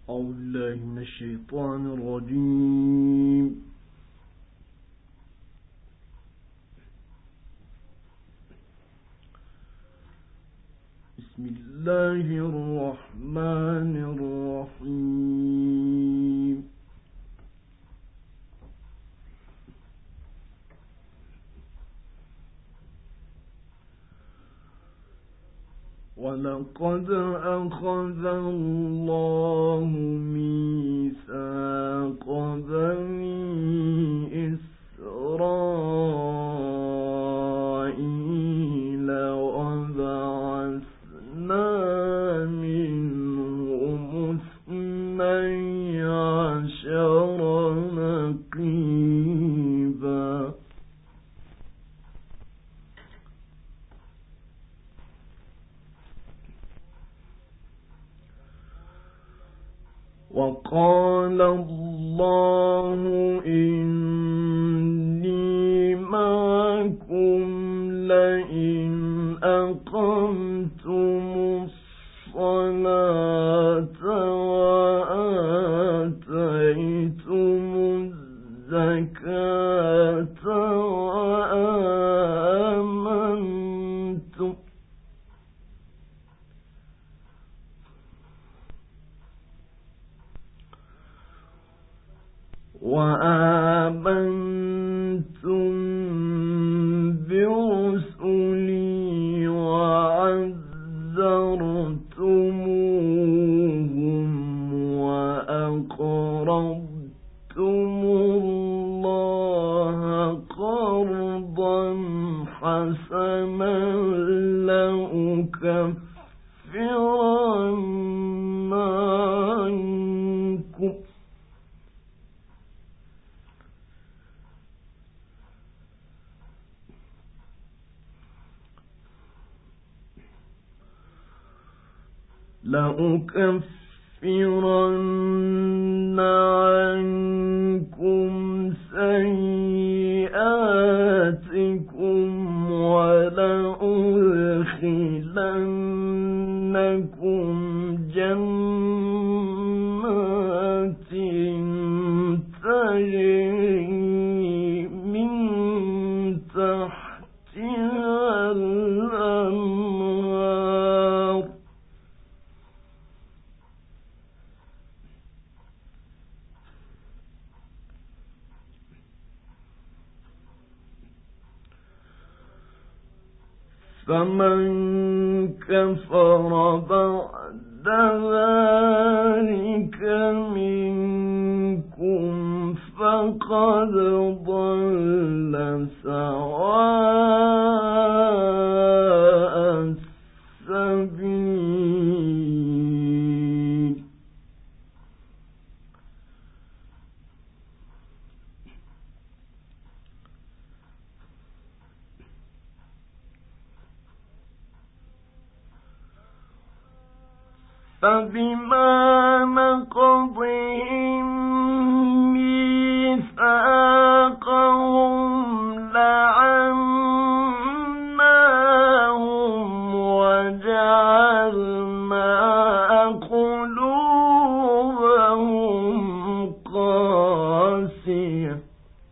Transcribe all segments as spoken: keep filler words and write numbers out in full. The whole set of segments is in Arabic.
أعوذ بالله من الشيطان الرجيم. بسم الله الرحمن الرحيم. ولقد أخذ الله ميثاق بني إسرائيل وبعثنا منهم اثني عشر نقيبا وقال الله إني معكم لئن أقمتم الصلاة وآتيتم الزكاة وآمنتم وآمنتم برسلي وعزرتموهم وأقرضتم الله قرضا حسنا لأكفرن عنكم لأكفرن عنكم سيئاتكم ولأدخلنكم جنات تجري من تحتها الأنهار فمن كفر بعد ذلك منكم فقد ضل سواء السبيل فبما نقضهم ميثاقهم لعناهم وجعلنا قلوبهم قاسية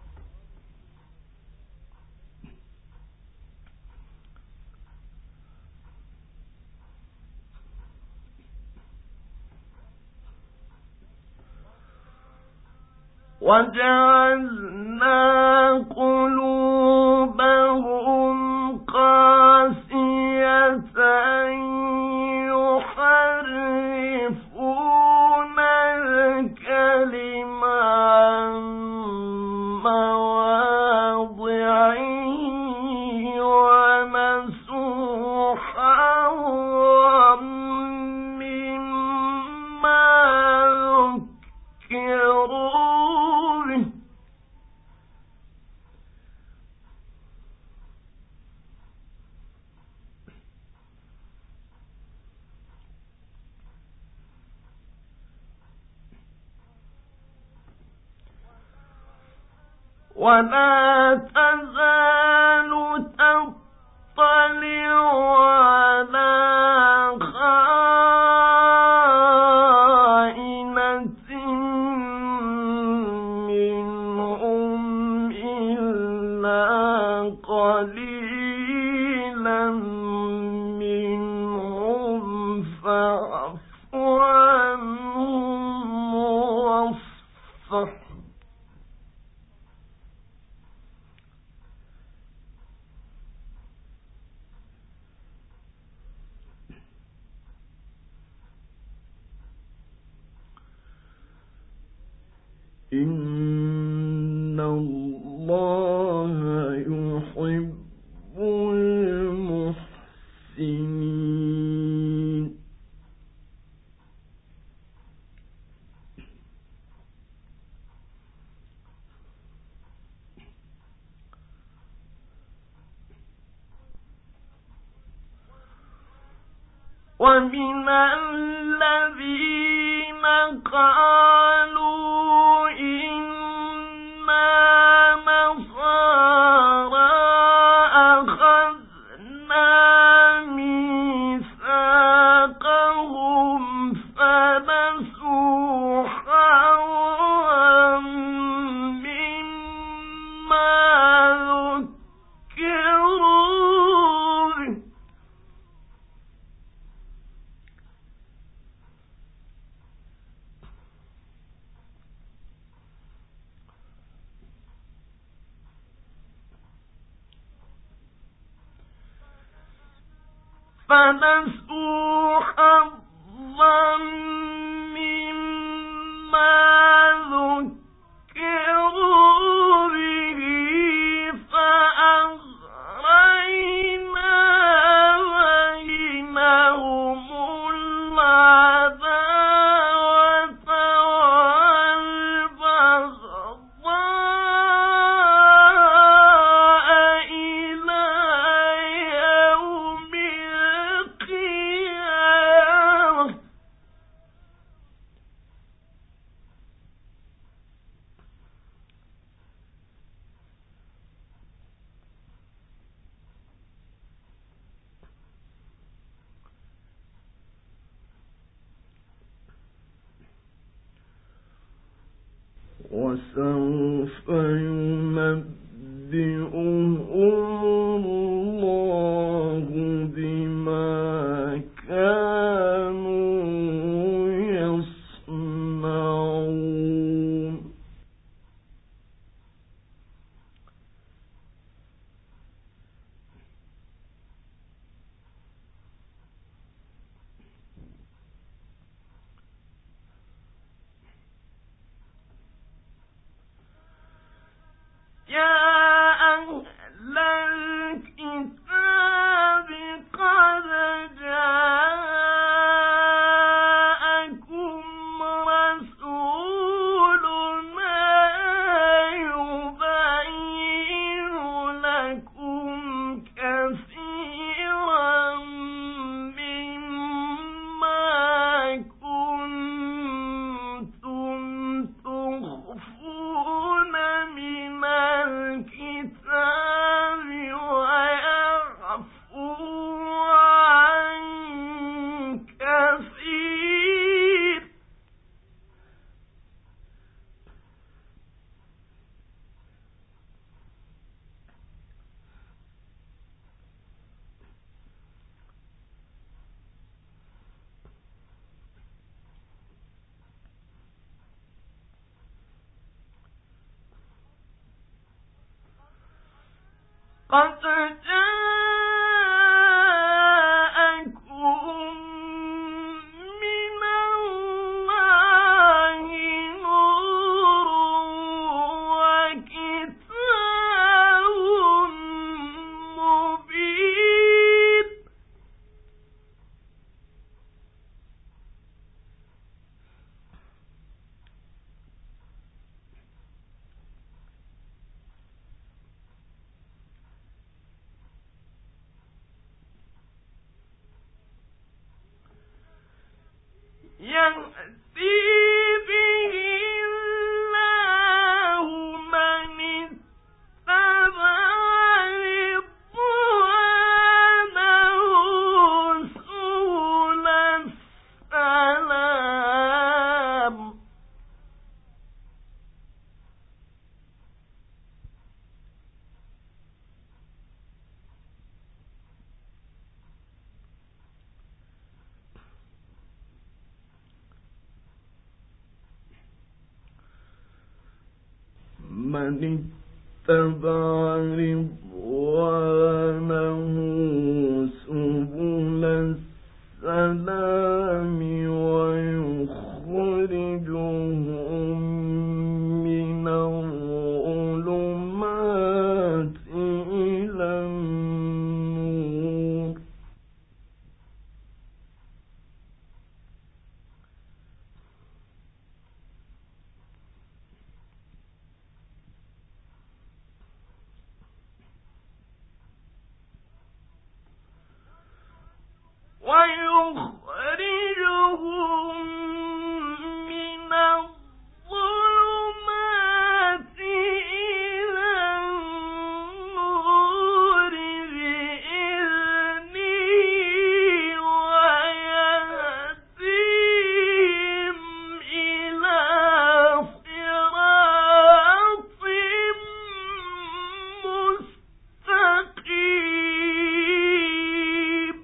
وجعلنا قلوبهم قاسية يحرفون الكلم عن مواضعه ونسوا حظا مما ذكروا به ولا تزال تطلع على خائنة عنهم واصفح إن الله يحب المحسنين ومن الذين قالوا إنا نصارى أخذنا ميثاقهم فنسوا حظا مما ذكروا به فنسوا حظا مما ذكروا به فأغرينا بينهم العداوة والبغضاء إلى يوم القيامة وسوف ينبئهم الله بما كانوا يصنعون يا أهل الكتاب قد جاءكم رسولنا يبين لكم كثيرا مما كنتم تخفون من الكتاب ويعفو عن كثير قد جاءكم من الله نور وكتاب مبين يهدي به الله من اتبع رضوانه سبل السلام من اتبع رضوانه سبل السلام ويخرجهم من الظلمات إلى النور ويخرجهم من الظلمات إلى النور بإذنه ويهديهم إلى صراط مستقيم.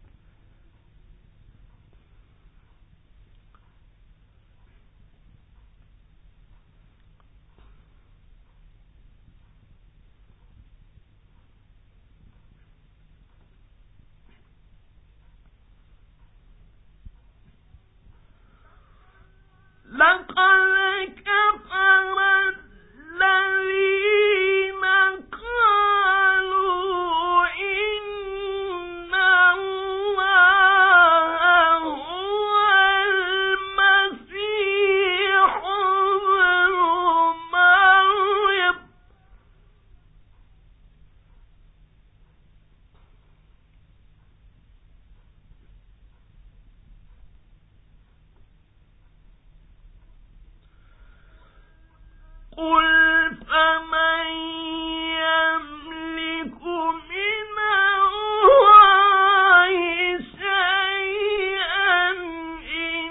لقد كفر الذين قالوا إن الله هو المسيح ابن مريم قل فمن يملك من الله شيئا إن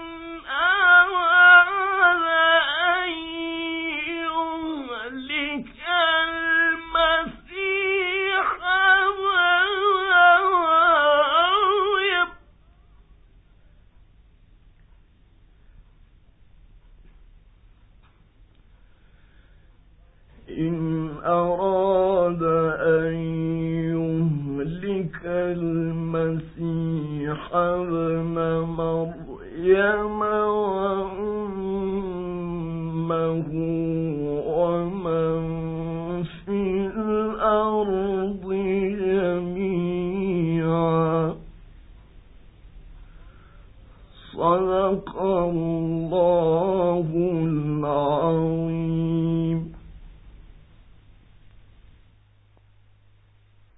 أراد أن يهلك المسيح ابن مريم إن أراد أن يهلك المسيح ابن مريم وأمه ومن في الأرض جميعا. صدق الله العظيم.